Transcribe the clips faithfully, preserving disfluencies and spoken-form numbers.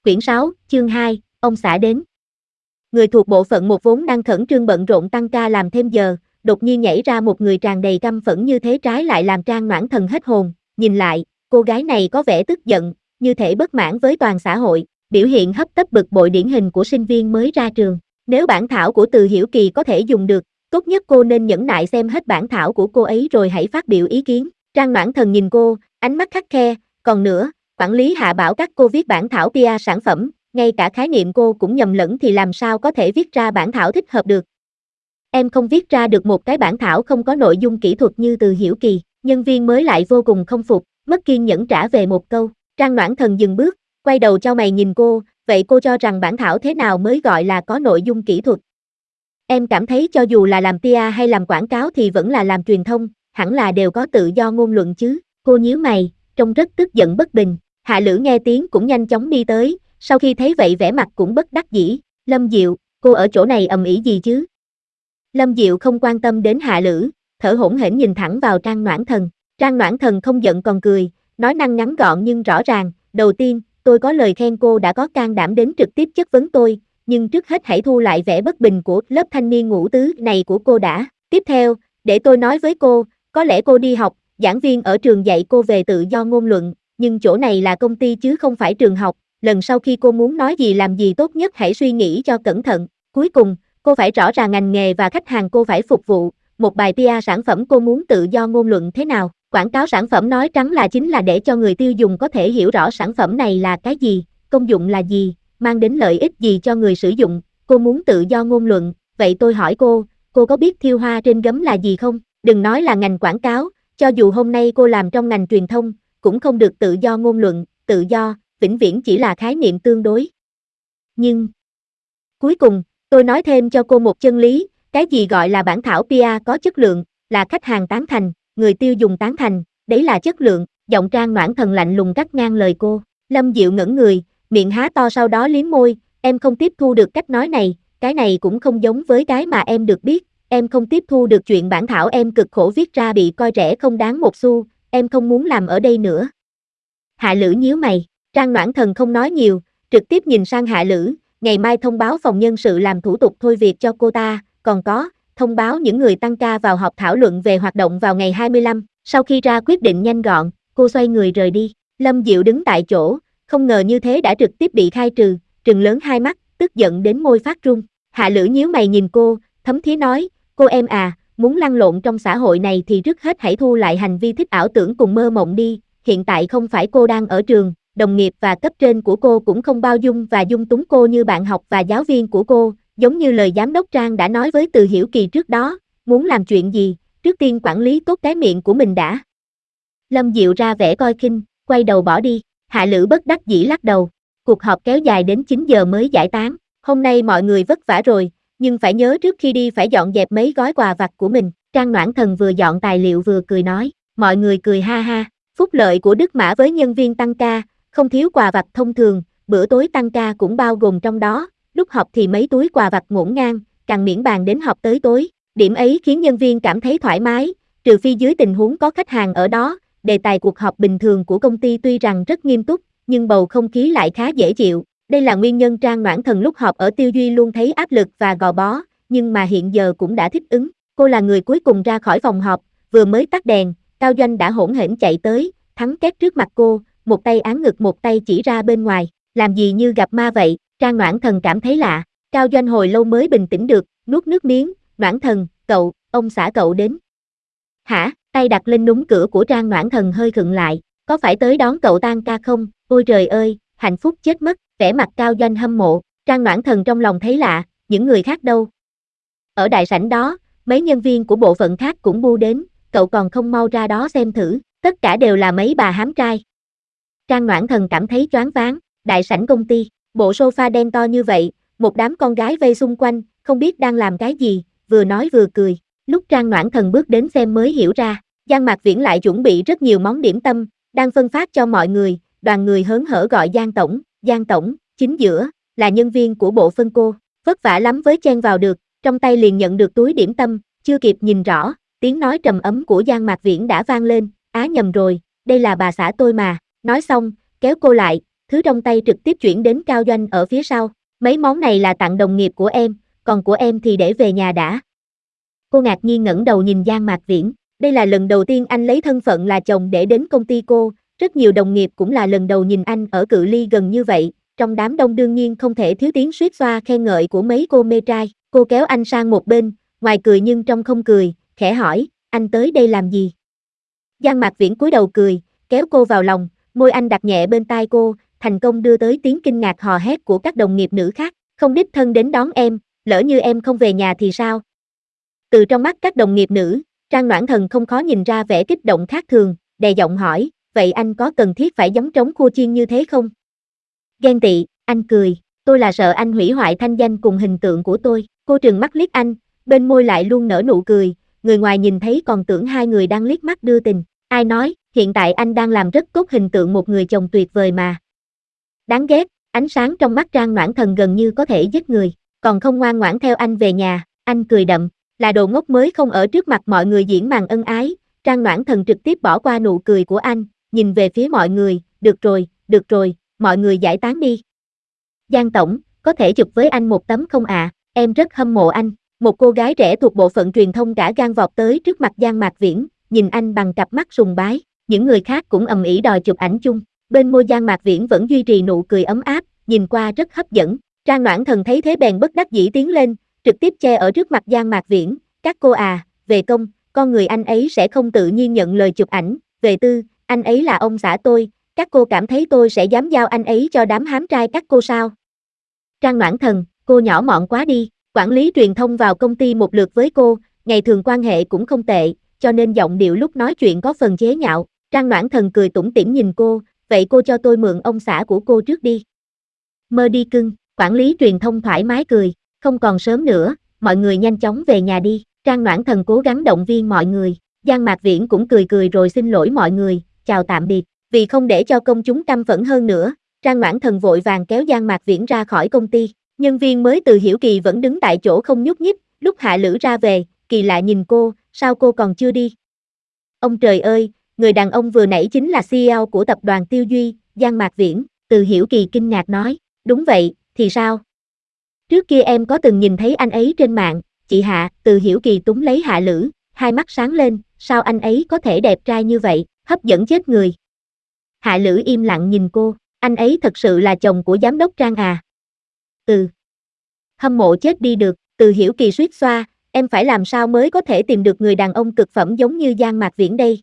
Quyển sáu, chương hai, ông xã đến. Người thuộc bộ phận một vốn đang khẩn trương bận rộn tăng ca làm thêm giờ, đột nhiên nhảy ra một người tràn đầy căm phẫn như thế trái lại làm Trang Noãn Thần hết hồn, nhìn lại, cô gái này có vẻ tức giận, như thể bất mãn với toàn xã hội, biểu hiện hấp tấp bực bội điển hình của sinh viên mới ra trường. Nếu bản thảo của Từ Hiểu Kỳ có thể dùng được, tốt nhất cô nên nhẫn nại xem hết bản thảo của cô ấy rồi hãy phát biểu ý kiến. Trang Noãn Thần nhìn cô, ánh mắt khắt khe, còn nữa, quản lý Hạ bảo các cô viết bản thảo pê e sản phẩm, ngay cả khái niệm cô cũng nhầm lẫn thì làm sao có thể viết ra bản thảo thích hợp được. Em không viết ra được một cái bản thảo không có nội dung kỹ thuật như Từ Hiểu Kỳ. Nhân viên mới lại vô cùng không phục, mất kiên nhẫn trả về một câu. Trang Noãn Thần dừng bước, quay đầu chau mày nhìn cô, vậy cô cho rằng bản thảo thế nào mới gọi là có nội dung kỹ thuật? Em cảm thấy cho dù là làm pê e hay làm quảng cáo thì vẫn là làm truyền thông, hẳn là đều có tự do ngôn luận chứ. Cô nhíu mày, trông rất tức giận bất bình. Hạ Lữ nghe tiếng cũng nhanh chóng đi tới, sau khi thấy vậy vẻ mặt cũng bất đắc dĩ. Lâm Diệu, cô ở chỗ này ầm ĩ gì chứ? Lâm Diệu không quan tâm đến Hạ Lữ, thở hổn hển nhìn thẳng vào Trang Noãn Thần. Trang Noãn Thần không giận còn cười, nói năng ngắn gọn nhưng rõ ràng. Đầu tiên, tôi có lời khen cô đã có can đảm đến trực tiếp chất vấn tôi, nhưng trước hết hãy thu lại vẻ bất bình của lớp thanh niên ngũ tứ này của cô đã. Tiếp theo, để tôi nói với cô, có lẽ cô đi học, giảng viên ở trường dạy cô về tự do ngôn luận, nhưng chỗ này là công ty chứ không phải trường học, lần sau khi cô muốn nói gì làm gì tốt nhất hãy suy nghĩ cho cẩn thận. Cuối cùng, cô phải rõ ràng ngành nghề và khách hàng cô phải phục vụ, một bài pê e sản phẩm cô muốn tự do ngôn luận thế nào. Quảng cáo sản phẩm nói trắng là chính là để cho người tiêu dùng có thể hiểu rõ sản phẩm này là cái gì, công dụng là gì, mang đến lợi ích gì cho người sử dụng. Cô muốn tự do ngôn luận, vậy tôi hỏi cô, cô có biết thiêu hoa trên gấm là gì không? Đừng nói là ngành quảng cáo, cho dù hôm nay cô làm trong ngành truyền thông, cũng không được tự do ngôn luận, tự do, vĩnh viễn chỉ là khái niệm tương đối. Nhưng, cuối cùng, tôi nói thêm cho cô một chân lý, cái gì gọi là bản thảo pê e có chất lượng, là khách hàng tán thành, người tiêu dùng tán thành, đấy là chất lượng. Giọng Trang Noãn Thần lạnh lùng cắt ngang lời cô. Lâm Diệu ngẩn người, miệng há to sau đó liếm môi, em không tiếp thu được cách nói này, cái này cũng không giống với cái mà em được biết, em không tiếp thu được chuyện bản thảo em cực khổ viết ra bị coi rẻ không đáng một xu, em không muốn làm ở đây nữa. Hạ Lữ nhíu mày, Trang Noãn Thần không nói nhiều, trực tiếp nhìn sang Hạ Lữ, ngày mai thông báo phòng nhân sự làm thủ tục thôi việc cho cô ta, còn có, thông báo những người tăng ca vào họp thảo luận về hoạt động vào ngày hai mươi lăm, sau khi ra quyết định nhanh gọn, cô xoay người rời đi. Lâm Diệu đứng tại chỗ, không ngờ như thế đã trực tiếp bị khai trừ, trừng lớn hai mắt, tức giận đến môi phát run. Hạ Lữ nhíu mày nhìn cô, thấm thía nói, cô em à, muốn lăn lộn trong xã hội này thì trước hết hãy thu lại hành vi thích ảo tưởng cùng mơ mộng đi, hiện tại không phải cô đang ở trường, đồng nghiệp và cấp trên của cô cũng không bao dung và dung túng cô như bạn học và giáo viên của cô, giống như lời giám đốc Trang đã nói với Từ Hiểu Kỳ trước đó, muốn làm chuyện gì, trước tiên quản lý tốt cái miệng của mình đã. Lâm Diệu ra vẻ coi khinh, quay đầu bỏ đi. Hạ Lữ bất đắc dĩ lắc đầu. Cuộc họp kéo dài đến chín giờ mới giải tán. Hôm nay mọi người vất vả rồi, nhưng phải nhớ trước khi đi phải dọn dẹp mấy gói quà vặt của mình. Trang Noãn Thần vừa dọn tài liệu vừa cười nói. Mọi người cười ha ha. Phúc lợi của Đức Mã với nhân viên tăng ca, không thiếu quà vặt thông thường, bữa tối tăng ca cũng bao gồm trong đó. Lúc họp thì mấy túi quà vặt ngổn ngang, càng miễn bàn đến họp tới tối. Điểm ấy khiến nhân viên cảm thấy thoải mái, trừ phi dưới tình huống có khách hàng ở đó. Đề tài cuộc họp bình thường của công ty tuy rằng rất nghiêm túc, nhưng bầu không khí lại khá dễ chịu. Đây là nguyên nhân Trang Noãn Thần lúc họp ở Tiêu Duy luôn thấy áp lực và gò bó, nhưng mà hiện giờ cũng đã thích ứng. Cô là người cuối cùng ra khỏi phòng họp, vừa mới tắt đèn, Cao Doanh đã hỗn hển chạy tới, thắng két trước mặt cô, một tay án ngực một tay chỉ ra bên ngoài. Làm gì như gặp ma vậy? Trang Noãn Thần cảm thấy lạ. Cao Doanh hồi lâu mới bình tĩnh được, nuốt nước miếng. Noãn Thần, cậu, ông xã cậu đến. Hả? Tay đặt lên núm cửa của Trang Noãn Thần hơi khựng lại, có phải tới đón cậu tan ca không? Ôi trời ơi, hạnh phúc chết mất, vẻ mặt Cao Doanh hâm mộ. Trang Noãn Thần trong lòng thấy lạ, những người khác đâu? Ở đại sảnh đó, mấy nhân viên của bộ phận khác cũng bu đến, cậu còn không mau ra đó xem thử, tất cả đều là mấy bà hám trai. Trang Noãn Thần cảm thấy choáng váng, đại sảnh công ty, bộ sofa đen to như vậy, một đám con gái vây xung quanh, không biết đang làm cái gì, vừa nói vừa cười. Lúc Trang Noãn Thần bước đến xem mới hiểu ra, Giang Mạc Viễn lại chuẩn bị rất nhiều món điểm tâm, đang phân phát cho mọi người, đoàn người hớn hở gọi Giang Tổng, Giang Tổng, chính giữa, là nhân viên của bộ phân cô, vất vả lắm với chen vào được, trong tay liền nhận được túi điểm tâm, chưa kịp nhìn rõ, tiếng nói trầm ấm của Giang Mạc Viễn đã vang lên, á nhầm rồi, đây là bà xã tôi mà, nói xong, kéo cô lại, thứ trong tay trực tiếp chuyển đến Cao Doanh ở phía sau. Mấy món này là tặng đồng nghiệp của em, còn của em thì để về nhà đã. Cô ngạc nhiên ngẩng đầu nhìn Giang Mạc Viễn, đây là lần đầu tiên anh lấy thân phận là chồng để đến công ty cô, rất nhiều đồng nghiệp cũng là lần đầu nhìn anh ở cự ly gần như vậy, trong đám đông đương nhiên không thể thiếu tiếng xuýt xoa khen ngợi của mấy cô mê trai. Cô kéo anh sang một bên, ngoài cười nhưng trong không cười, khẽ hỏi, anh tới đây làm gì? Giang Mạc Viễn cúi đầu cười, kéo cô vào lòng, môi anh đặt nhẹ bên tai cô, thành công đưa tới tiếng kinh ngạc hò hét của các đồng nghiệp nữ khác, không đích thân đến đón em, lỡ như em không về nhà thì sao? Từ trong mắt các đồng nghiệp nữ, Trang Noãn Thần không khó nhìn ra vẻ kích động khác thường, đè giọng hỏi, vậy anh có cần thiết phải gióng trống khua chiên như thế không? Ghen tị, anh cười, tôi là sợ anh hủy hoại thanh danh cùng hình tượng của tôi. Cô trừng mắt liếc anh, bên môi lại luôn nở nụ cười, người ngoài nhìn thấy còn tưởng hai người đang liếc mắt đưa tình. Ai nói, hiện tại anh đang làm rất tốt hình tượng một người chồng tuyệt vời mà. Đáng ghét, ánh sáng trong mắt Trang Noãn Thần gần như có thể giết người, còn không ngoan ngoãn theo anh về nhà. Anh cười đậm, là đồ ngốc mới không ở trước mặt mọi người diễn màn ân ái. Trang Noãn Thần trực tiếp bỏ qua nụ cười của anh, nhìn về phía mọi người, được rồi, được rồi, mọi người giải tán đi. Giang tổng, có thể chụp với anh một tấm không ạ? À? Em rất hâm mộ anh. Một cô gái trẻ thuộc bộ phận truyền thông cả gan vọt tới trước mặt Giang Mạc Viễn, nhìn anh bằng cặp mắt sùng bái. Những người khác cũng ầm ĩ đòi chụp ảnh chung. Bên môi Giang Mạc Viễn vẫn duy trì nụ cười ấm áp, nhìn qua rất hấp dẫn. Trang Noãn Thần thấy thế bèn bất đắc dĩ tiến lên, trực tiếp che ở trước mặt Giang Mạc Viễn. Các cô à, về công, con người anh ấy sẽ không tự nhiên nhận lời chụp ảnh. Về tư, anh ấy là ông xã tôi. Các cô cảm thấy tôi sẽ dám giao anh ấy cho đám hám trai các cô sao? Trang Noãn Thần, cô nhỏ mọn quá đi. Quản lý truyền thông vào công ty một lượt với cô, ngày thường quan hệ cũng không tệ, cho nên giọng điệu lúc nói chuyện có phần chế nhạo. Trang Noãn Thần cười tủm tỉm nhìn cô, vậy cô cho tôi mượn ông xã của cô trước đi. Mơ đi cưng, quản lý truyền thông thoải mái cười, không còn sớm nữa, mọi người nhanh chóng về nhà đi. Trang Noãn Thần cố gắng động viên mọi người, Giang Mạc Viễn cũng cười cười rồi xin lỗi mọi người, chào tạm biệt. Vì không để cho công chúng căm phẫn hơn nữa, Trang Noãn Thần vội vàng kéo Giang Mạc Viễn ra khỏi công ty. Nhân viên mới Từ Hiểu Kỳ vẫn đứng tại chỗ không nhúc nhích, lúc Hạ Lữ ra về, kỳ lạ nhìn cô, sao cô còn chưa đi? Ông trời ơi, người đàn ông vừa nãy chính là xê e ô của tập đoàn Tiêu Duy, Giang Mạc Viễn. Từ Hiểu Kỳ kinh ngạc nói, đúng vậy, thì sao? Trước kia em có từng nhìn thấy anh ấy trên mạng, chị Hạ. Từ Hiểu Kỳ túm lấy Hạ Lữ, hai mắt sáng lên, sao anh ấy có thể đẹp trai như vậy, hấp dẫn chết người. Hạ Lữ im lặng nhìn cô, anh ấy thật sự là chồng của giám đốc Trang à? Ừ. Hâm mộ chết đi được. Từ Hiểu Kỳ suýt xoa, em phải làm sao mới có thể tìm được người đàn ông cực phẩm giống như Giang Mạc Viễn đây?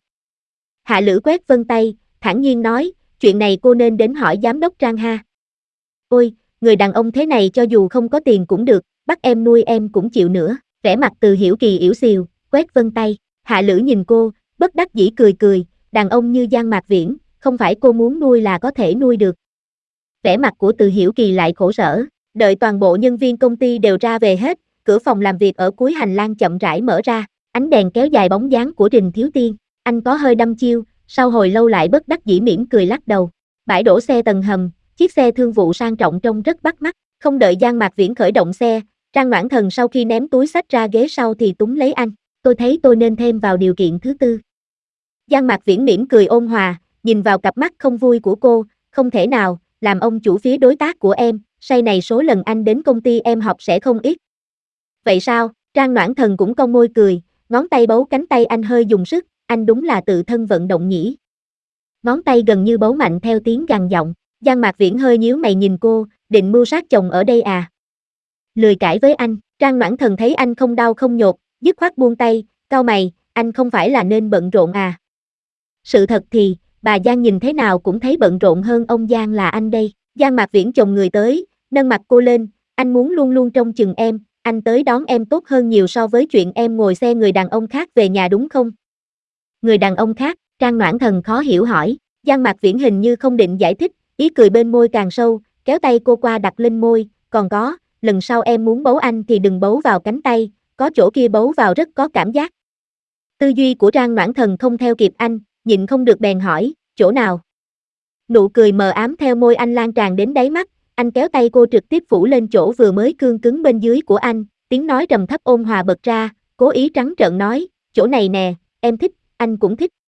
Hạ Lữ quét vân tay, thản nhiên nói, chuyện này cô nên đến hỏi giám đốc Trang ha. Ôi, người đàn ông thế này cho dù không có tiền cũng được, bắt em nuôi em cũng chịu nữa. Vẻ mặt Từ Hiểu Kỳ yểu xìu, quét vân tay. Hạ Lữ nhìn cô, bất đắc dĩ cười cười, đàn ông như Giang Mạc Viễn, không phải cô muốn nuôi là có thể nuôi được. Vẻ mặt của Từ Hiểu Kỳ lại khổ sở, đợi toàn bộ nhân viên công ty đều ra về hết, cửa phòng làm việc ở cuối hành lang chậm rãi mở ra, ánh đèn kéo dài bóng dáng của Trình Thiếu Tiên, anh có hơi đăm chiêu, sau hồi lâu lại bất đắc dĩ mỉm cười lắc đầu. Bãi đổ xe tầng hầm, chiếc xe thương vụ sang trọng trông rất bắt mắt, không đợi Giang Mạc Viễn khởi động xe, Trang Noãn Thần sau khi ném túi xách ra ghế sau thì túm lấy anh, tôi thấy tôi nên thêm vào điều kiện thứ tư. Giang Mạc Viễn mỉm cười ôn hòa, nhìn vào cặp mắt không vui của cô, không thể nào, làm ông chủ phía đối tác của em, say này số lần anh đến công ty em học sẽ không ít. Vậy sao? Trang Noãn Thần cũng cong môi cười, ngón tay bấu cánh tay anh hơi dùng sức, anh đúng là tự thân vận động nhỉ. Ngón tay gần như bấu mạnh theo tiếng gằn giọng, Giang Mạc Viễn hơi nhíu mày nhìn cô, định mưu sát chồng ở đây à? Lười cãi với anh, Trang Noãn Thần thấy anh không đau không nhột, dứt khoát buông tay, cau mày, anh không phải là nên bận rộn à? Sự thật thì, bà Giang nhìn thế nào cũng thấy bận rộn hơn ông Giang là anh đây. Giang Mạc Viễn chồng người tới, nâng mặt cô lên, anh muốn luôn luôn trông chừng em, anh tới đón em tốt hơn nhiều so với chuyện em ngồi xe người đàn ông khác về nhà đúng không? Người đàn ông khác, Trang Noãn Thần khó hiểu hỏi, Giang Mạc Viễn hình như không định giải thích, ý cười bên môi càng sâu, kéo tay cô qua đặt lên môi, còn có, lần sau em muốn bấu anh thì đừng bấu vào cánh tay, có chỗ kia bấu vào rất có cảm giác. Tư duy của Trang Noãn Thần không theo kịp anh, nhịn không được bèn hỏi, chỗ nào? Nụ cười mờ ám theo môi anh lan tràn đến đáy mắt, anh kéo tay cô trực tiếp phủ lên chỗ vừa mới cương cứng bên dưới của anh, tiếng nói trầm thấp ôn hòa bật ra, cố ý trắng trợn nói, chỗ này nè, em thích, anh cũng thích.